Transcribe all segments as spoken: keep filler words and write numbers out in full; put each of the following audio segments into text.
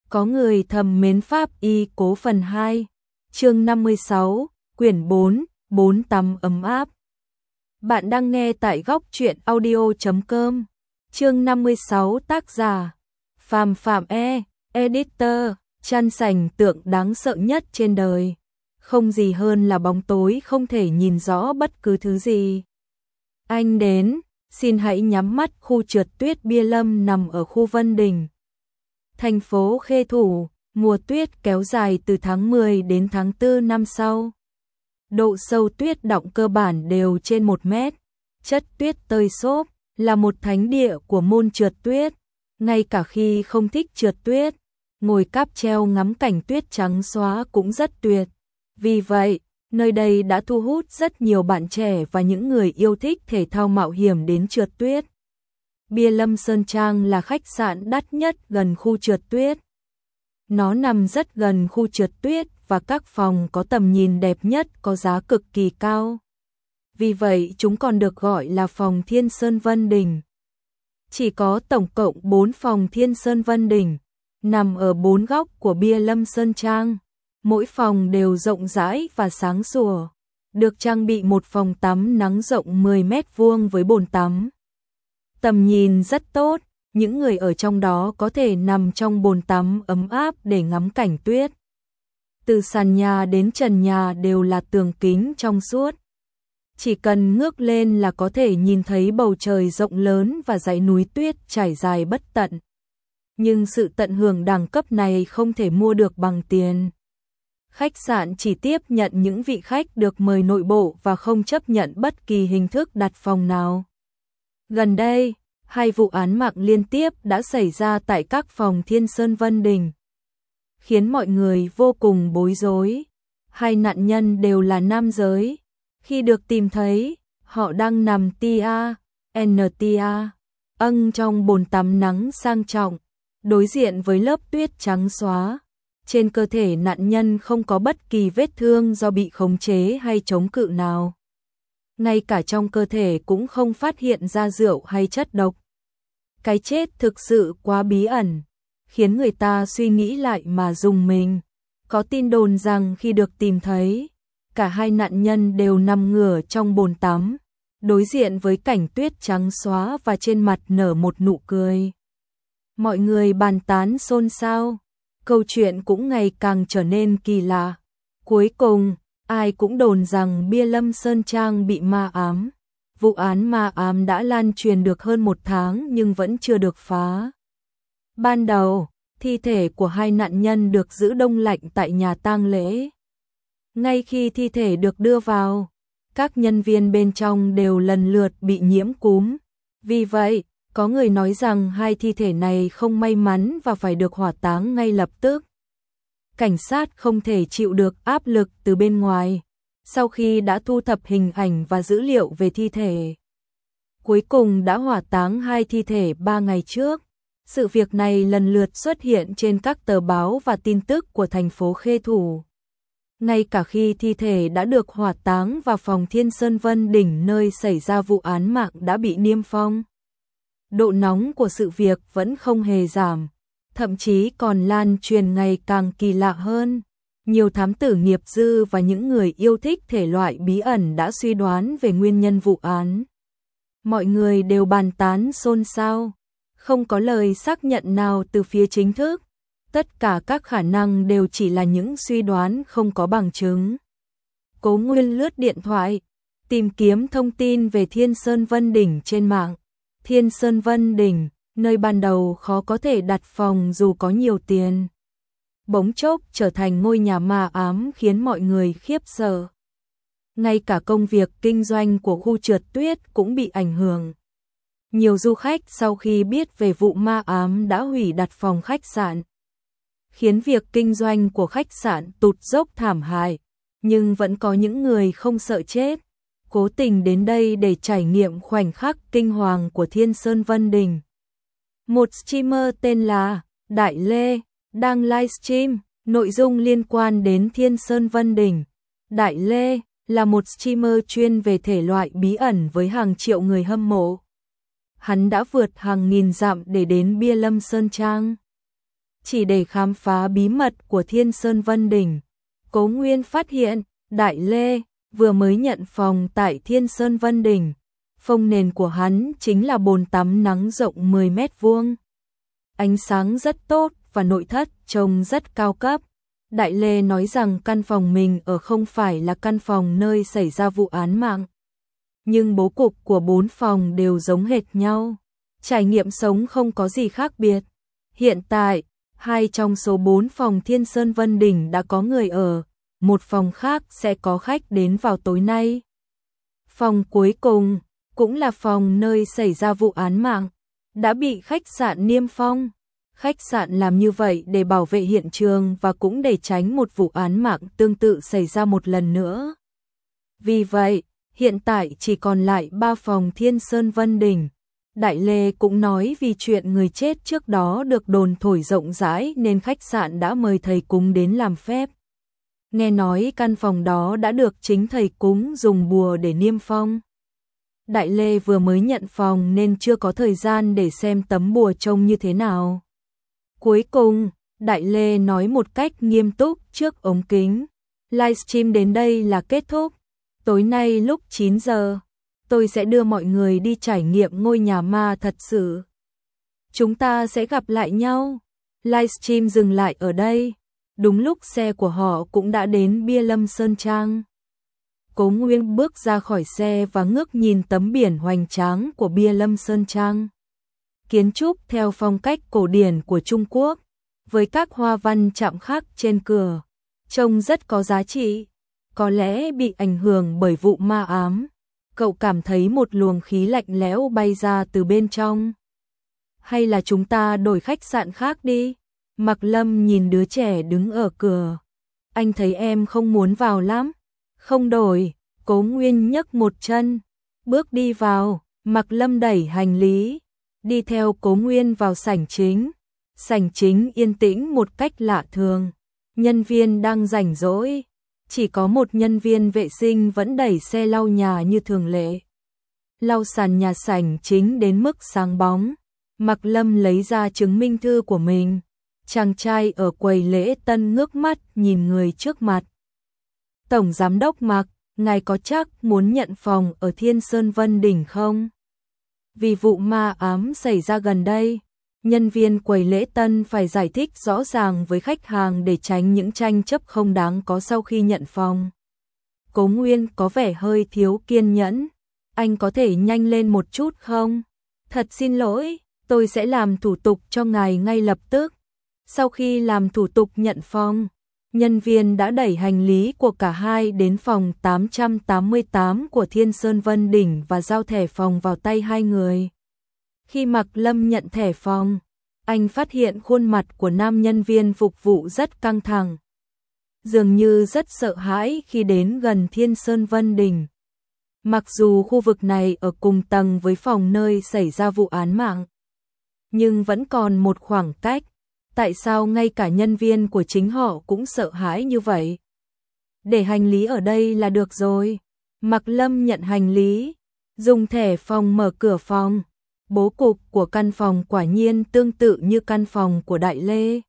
Có người thầm mến pháp y cố phần hai, chương năm mươi sáu, quyển bốn, bốn tắm ấm áp. Bạn đang nghe tại góc truyện audio chấm com. Chương năm mươi sáu, tác giả Phàm Phạm E, editor. Chăn sành tượng đáng sợ nhất trên đời. Không gì hơn là bóng tối không thể nhìn rõ bất cứ thứ gì. Anh đến, xin hãy nhắm mắt. Khu trượt tuyết Bia Lâm nằm ở khu Vân Đình, thành phố Khê Thủ. Mùa tuyết kéo dài từ tháng mười đến tháng tư năm sau. Độ sâu tuyết đọng cơ bản đều trên một mét. Chất tuyết tơi xốp, là một thánh địa của môn trượt tuyết. Ngay cả khi không thích trượt tuyết, ngồi cáp treo ngắm cảnh tuyết trắng xóa cũng rất tuyệt. Vì vậy, nơi đây đã thu hút rất nhiều bạn trẻ và những người yêu thích thể thao mạo hiểm đến trượt tuyết. Bia Lâm Sơn Trang là khách sạn đắt nhất gần khu trượt tuyết. Nó nằm rất gần khu trượt tuyết và các phòng có tầm nhìn đẹp nhất có giá cực kỳ cao. Vì vậy chúng còn được gọi là phòng Thiên Sơn Vân Đình. Chỉ có tổng cộng bốn phòng Thiên Sơn Vân Đình, nằm ở bốn góc của Bia Lâm Sơn Trang. Mỗi phòng đều rộng rãi và sáng sủa, được trang bị một phòng tắm nắng rộng mười mét vuông với bồn tắm. Tầm nhìn rất tốt, những người ở trong đó có thể nằm trong bồn tắm ấm áp để ngắm cảnh tuyết. Từ sàn nhà đến trần nhà đều là tường kính trong suốt. Chỉ cần ngước lên là có thể nhìn thấy bầu trời rộng lớn và dãy núi tuyết trải dài bất tận. Nhưng sự tận hưởng đẳng cấp này không thể mua được bằng tiền. Khách sạn chỉ tiếp nhận những vị khách được mời nội bộ và không chấp nhận bất kỳ hình thức đặt phòng nào. Gần đây, hai vụ án mạng liên tiếp đã xảy ra tại các phòng Thiên Sơn Vân Đình, khiến mọi người vô cùng bối rối. Hai nạn nhân đều là nam giới. Khi được tìm thấy, họ đang nằm tia, en tia, âng trong bồn tắm nắng sang trọng, đối diện với lớp tuyết trắng xóa. Trên cơ thể nạn nhân không có bất kỳ vết thương do bị khống chế hay chống cự nào. Ngay cả trong cơ thể cũng không phát hiện ra rượu hay chất độc. Cái chết thực sự quá bí ẩn, khiến người ta suy nghĩ lại mà rùng mình. Có tin đồn rằng khi được tìm thấy, cả hai nạn nhân đều nằm ngửa trong bồn tắm, đối diện với cảnh tuyết trắng xóa và trên mặt nở một nụ cười. Mọi người bàn tán xôn xao, câu chuyện cũng ngày càng trở nên kỳ lạ. Cuối cùng, ai cũng đồn rằng Bia Lâm Sơn Trang bị ma ám. Vụ án ma ám đã lan truyền được hơn một tháng nhưng vẫn chưa được phá. Ban đầu, thi thể của hai nạn nhân được giữ đông lạnh tại nhà tang lễ. Ngay khi thi thể được đưa vào, các nhân viên bên trong đều lần lượt bị nhiễm cúm. Vì vậy, có người nói rằng hai thi thể này không may mắn và phải được hỏa táng ngay lập tức. Cảnh sát không thể chịu được áp lực từ bên ngoài. Sau khi đã thu thập hình ảnh và dữ liệu về thi thể, cuối cùng đã hỏa táng hai thi thể ba ngày trước. Sự việc này lần lượt xuất hiện trên các tờ báo và tin tức của thành phố Khê Thủ. Ngay cả khi thi thể đã được hỏa táng vào phòng Thiên Sơn Vân Đình nơi xảy ra vụ án mạng đã bị niêm phong, độ nóng của sự việc vẫn không hề giảm, thậm chí còn lan truyền ngày càng kỳ lạ hơn. Nhiều thám tử nghiệp dư và những người yêu thích thể loại bí ẩn đã suy đoán về nguyên nhân vụ án. Mọi người đều bàn tán xôn xao, không có lời xác nhận nào từ phía chính thức. Tất cả các khả năng đều chỉ là những suy đoán không có bằng chứng. Cố Nguyên lướt điện thoại, tìm kiếm thông tin về Thiên Sơn Vân Đình trên mạng. Thiên Sơn Vân Đình, nơi ban đầu khó có thể đặt phòng dù có nhiều tiền, bỗng chốc trở thành ngôi nhà ma ám khiến mọi người khiếp sợ. Ngay cả công việc kinh doanh của khu trượt tuyết cũng bị ảnh hưởng. Nhiều du khách sau khi biết về vụ ma ám đã hủy đặt phòng khách sạn, khiến việc kinh doanh của khách sạn tụt dốc thảm hại. Nhưng vẫn có những người không sợ chết, cố tình đến đây để trải nghiệm khoảnh khắc kinh hoàng của Thiên Sơn Vân Đình. Một streamer tên là Đại Lê đang livestream nội dung liên quan đến Thiên Sơn Vân Đình. Đại Lê là một streamer chuyên về thể loại bí ẩn với hàng triệu người hâm mộ. Hắn đã vượt hàng nghìn dặm để đến Bia Lâm Sơn Trang. chỉ để khám phá bí mật của Thiên Sơn Vân Đỉnh. Cố Nguyên phát hiện, Đại Lê vừa mới nhận phòng tại Thiên Sơn Vân Đỉnh. Phông nền của hắn chính là bồn tắm nắng rộng mười mét vuông. Ánh sáng rất tốt và nội thất trông rất cao cấp. Đại Lê nói rằng căn phòng mình ở không phải là căn phòng nơi xảy ra vụ án mạng. Nhưng bố cục của bốn phòng đều giống hệt nhau. Trải nghiệm sống không có gì khác biệt. Hiện tại, hai trong số bốn phòng Thiên Sơn Vân Đỉnh đã có người ở. Một phòng khác sẽ có khách đến vào tối nay. Phòng cuối cùng, cũng là phòng nơi xảy ra vụ án mạng, đã bị khách sạn niêm phong. Khách sạn làm như vậy để bảo vệ hiện trường và cũng để tránh một vụ án mạng tương tự xảy ra một lần nữa. Vì vậy, hiện tại chỉ còn lại ba phòng Thiên Sơn Vân Đỉnh. Đại Lê cũng nói vì chuyện người chết trước đó được đồn thổi rộng rãi nên khách sạn đã mời thầy cúng đến làm phép. Nghe nói căn phòng đó đã được chính thầy cúng dùng bùa để niêm phong. Đại Lê vừa mới nhận phòng nên chưa có thời gian để xem tấm bùa trông như thế nào. Cuối cùng, Đại Lê nói một cách nghiêm túc trước ống kính. Livestream đến đây là kết thúc. Tối nay lúc chín giờ, tôi sẽ đưa mọi người đi trải nghiệm ngôi nhà ma thật sự. Chúng ta sẽ gặp lại nhau. Livestream dừng lại ở đây. Đúng lúc xe của họ cũng đã đến Bia Lâm Sơn Trang. Cố Nguyên bước ra khỏi xe và ngước nhìn tấm biển hoành tráng của Bia Lâm Sơn Trang. Kiến trúc theo phong cách cổ điển của Trung Quốc, với các hoa văn chạm khắc trên cửa, trông rất có giá trị. Có lẽ bị ảnh hưởng bởi vụ ma ám, cậu cảm thấy một luồng khí lạnh lẽo bay ra từ bên trong. Hay là chúng ta đổi khách sạn khác đi? Mạc Lâm nhìn đứa trẻ đứng ở cửa. Anh thấy em không muốn vào lắm. Không đổi, Cố Nguyên nhấc một chân, bước đi vào. Mạc Lâm đẩy hành lý, đi theo Cố Nguyên vào sảnh chính. Sảnh chính yên tĩnh một cách lạ thường. Nhân viên đang rảnh rỗi. Chỉ có một nhân viên vệ sinh vẫn đẩy xe lau nhà như thường lệ. Lau sàn nhà sảnh chính đến mức sáng bóng. Mạc Lâm lấy ra chứng minh thư của mình. Chàng trai ở quầy lễ tân ngước mắt nhìn người trước mặt. Tổng giám đốc Mạc, ngài có chắc muốn nhận phòng ở Thiên Sơn Vân Đỉnh không? Vì vụ ma ám xảy ra gần đây, nhân viên quầy lễ tân phải giải thích rõ ràng với khách hàng để tránh những tranh chấp không đáng có sau khi nhận phòng. Cố Nguyên có vẻ hơi thiếu kiên nhẫn. Anh có thể nhanh lên một chút không? Thật xin lỗi, tôi sẽ làm thủ tục cho ngài ngay lập tức. Sau khi làm thủ tục nhận phòng, nhân viên đã đẩy hành lý của cả hai đến phòng tám trăm tám mươi tám của Thiên Sơn Vân Đỉnh và giao thẻ phòng vào tay hai người. Khi Mạc Lâm nhận thẻ phòng, anh phát hiện khuôn mặt của nam nhân viên phục vụ rất căng thẳng. Dường như rất sợ hãi khi đến gần Thiên Sơn Vân Đỉnh. Mặc dù khu vực này ở cùng tầng với phòng nơi xảy ra vụ án mạng, nhưng vẫn còn một khoảng cách. Tại sao ngay cả nhân viên của chính họ cũng sợ hãi như vậy? Để hành lý ở đây là được rồi. Mạc Lâm nhận hành lý, dùng thẻ phòng mở cửa phòng. Bố cục của căn phòng quả nhiên tương tự như căn phòng của Đại Lê.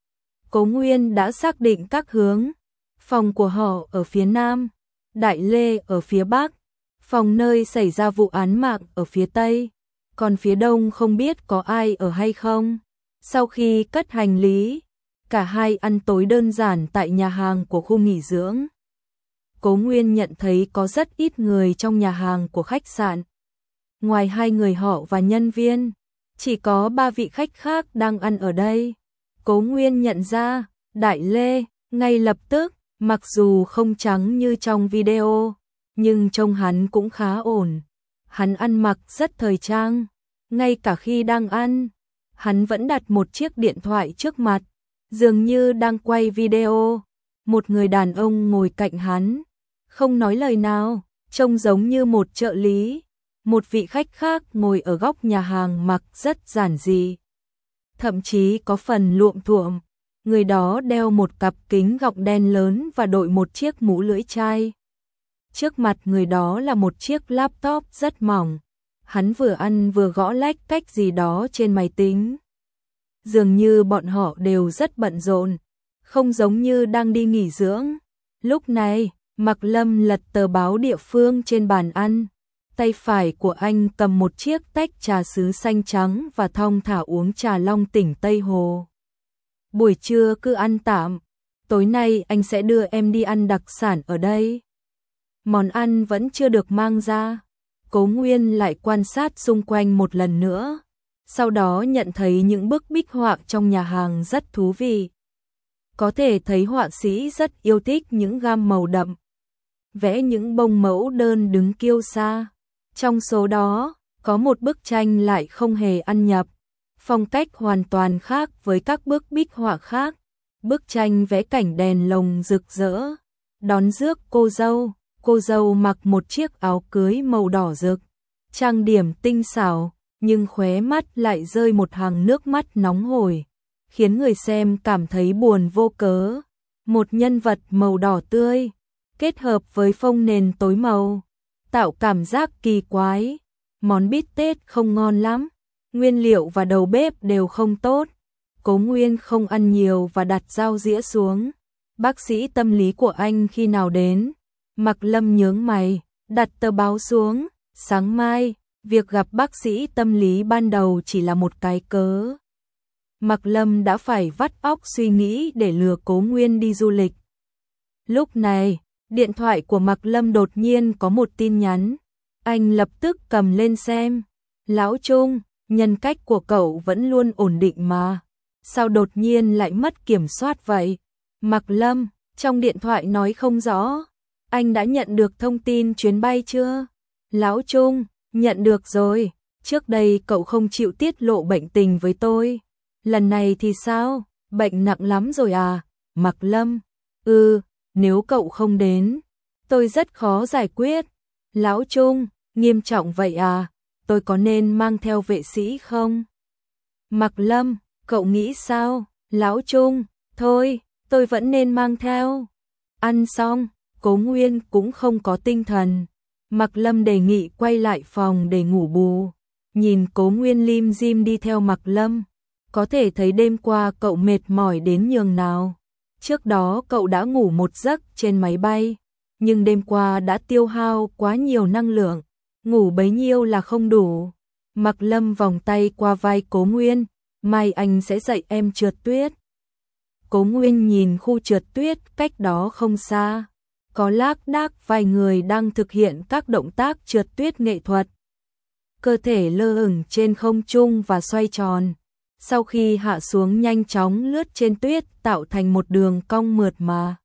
Cố Nguyên đã xác định các hướng. Phòng của họ ở phía nam, Đại Lê ở phía bắc, phòng nơi xảy ra vụ án mạng ở phía tây, còn phía đông không biết có ai ở hay không. Sau khi cất hành lý, cả hai ăn tối đơn giản tại nhà hàng của khu nghỉ dưỡng. Cố Nguyên nhận thấy có rất ít người trong nhà hàng của khách sạn. Ngoài hai người họ và nhân viên, chỉ có ba vị khách khác đang ăn ở đây. Cố Nguyên nhận ra, Đại Lê, ngay lập tức, mặc dù không trắng như trong video, nhưng trông hắn cũng khá ổn. Hắn ăn mặc rất thời trang, ngay cả khi đang ăn, hắn vẫn đặt một chiếc điện thoại trước mặt, dường như đang quay video. Một người đàn ông ngồi cạnh hắn, không nói lời nào, trông giống như một trợ lý. Một vị khách khác ngồi ở góc nhà hàng mặc rất giản dị, thậm chí có phần luộm thuộm. Người đó đeo một cặp kính gọng đen lớn và đội một chiếc mũ lưỡi chai. Trước mặt người đó là một chiếc laptop rất mỏng. Hắn vừa ăn vừa gõ lách cách gì đó trên máy tính. dường như bọn họ đều rất bận rộn, không giống như đang đi nghỉ dưỡng. Lúc này, Mạc Lâm lật tờ báo địa phương trên bàn ăn, tay phải của anh cầm một chiếc tách trà sứ xanh trắng và thong thả uống trà long tỉnh Tây Hồ. Buổi trưa cứ ăn tạm, tối nay anh sẽ đưa em đi ăn đặc sản ở đây. Món ăn vẫn chưa được mang ra, Cố Nguyên lại quan sát xung quanh một lần nữa, sau đó nhận thấy những bức bích họa trong nhà hàng rất thú vị. Có thể thấy họa sĩ rất yêu thích những gam màu đậm, vẽ những bông mẫu đơn đứng kiêu sa. Trong số đó, có một bức tranh lại không hề ăn nhập, phong cách hoàn toàn khác với các bức bích họa khác. Bức tranh vẽ cảnh đèn lồng rực rỡ, đón rước cô dâu, cô dâu mặc một chiếc áo cưới màu đỏ rực, trang điểm tinh xảo, nhưng khóe mắt lại rơi một hàng nước mắt nóng hổi, khiến người xem cảm thấy buồn vô cớ. Một nhân vật màu đỏ tươi, kết hợp với phông nền tối màu, tạo cảm giác kỳ quái. Món bít tết không ngon lắm, nguyên liệu và đầu bếp đều không tốt. Cố Nguyên không ăn nhiều và đặt dao dĩa xuống. Bác sĩ tâm lý của anh khi nào đến? Mạc Lâm nhướng mày, đặt tờ báo xuống. Sáng mai, việc gặp bác sĩ tâm lý ban đầu chỉ là một cái cớ. Mạc Lâm đã phải vắt óc suy nghĩ để lừa Cố Nguyên đi du lịch. Lúc này, điện thoại của Mạc Lâm đột nhiên có một tin nhắn. Anh lập tức cầm lên xem. Lão Trung, nhân cách của cậu vẫn luôn ổn định mà. Sao đột nhiên lại mất kiểm soát vậy? Mạc Lâm, trong điện thoại nói không rõ. Anh đã nhận được thông tin chuyến bay chưa? Lão Trung, nhận được rồi. Trước đây cậu không chịu tiết lộ bệnh tình với tôi. Lần này thì sao? Bệnh nặng lắm rồi à? Mạc Lâm, ừ, nếu cậu không đến, tôi rất khó giải quyết. Lão Trung, nghiêm trọng vậy à? Tôi có nên mang theo vệ sĩ không? Mạc Lâm, cậu nghĩ sao? Lão Trung, thôi, tôi vẫn nên mang theo. Ăn xong, Cố Nguyên cũng không có tinh thần. Mạc Lâm đề nghị quay lại phòng để ngủ bù. Nhìn Cố Nguyên lim dim đi theo Mạc Lâm, có thể thấy đêm qua cậu mệt mỏi đến nhường nào. Trước đó cậu đã ngủ một giấc trên máy bay, nhưng đêm qua đã tiêu hao quá nhiều năng lượng, ngủ bấy nhiêu là không đủ. Mạc Lâm vòng tay qua vai Cố Nguyên, mai anh sẽ dạy em trượt tuyết. Cố Nguyên nhìn khu trượt tuyết cách đó không xa, có lác đác vài người đang thực hiện các động tác trượt tuyết nghệ thuật. Cơ thể lơ lửng trên không trung và xoay tròn, sau khi hạ xuống nhanh chóng lướt trên tuyết tạo thành một đường cong mượt mà.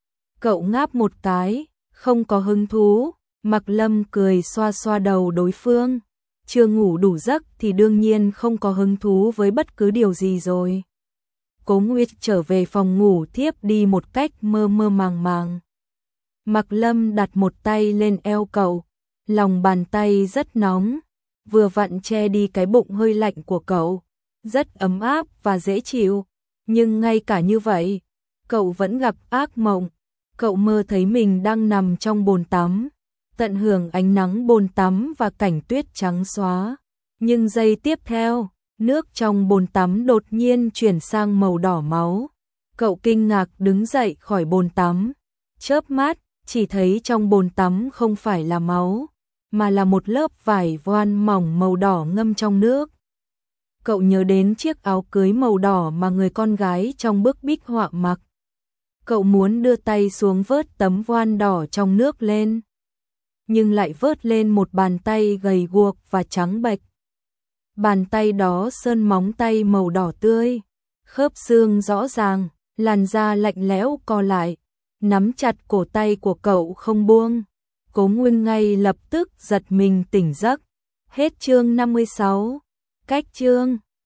Cậu ngáp một cái, không có hứng thú. Mạc Lâm cười xoa xoa đầu đối phương. Chưa ngủ đủ giấc thì đương nhiên không có hứng thú với bất cứ điều gì rồi. Cố Nguyệt trở về phòng ngủ thiếp đi một cách mơ mơ màng màng. Mạc Lâm đặt một tay lên eo cậu, lòng bàn tay rất nóng, vừa vặn che đi cái bụng hơi lạnh của cậu, rất ấm áp và dễ chịu. Nhưng ngay cả như vậy, cậu vẫn gặp ác mộng. Cậu mơ thấy mình đang nằm trong bồn tắm, tận hưởng ánh nắng bồn tắm và cảnh tuyết trắng xóa. Nhưng giây tiếp theo, nước trong bồn tắm đột nhiên chuyển sang màu đỏ máu. Cậu kinh ngạc đứng dậy khỏi bồn tắm, chớp mắt, chỉ thấy trong bồn tắm không phải là máu, mà là một lớp vải voan mỏng màu đỏ ngâm trong nước. Cậu nhớ đến chiếc áo cưới màu đỏ mà người con gái trong bức bích họa mặc. Cậu muốn đưa tay xuống vớt tấm voan đỏ trong nước lên, nhưng lại vớt lên một bàn tay gầy guộc và trắng bệch. Bàn tay đó sơn móng tay màu đỏ tươi, khớp xương rõ ràng, làn da lạnh lẽo co lại, nắm chặt cổ tay của cậu không buông. Cố Nguyên ngay lập tức giật mình tỉnh giấc. Hết chương năm mươi sáu. Cách chương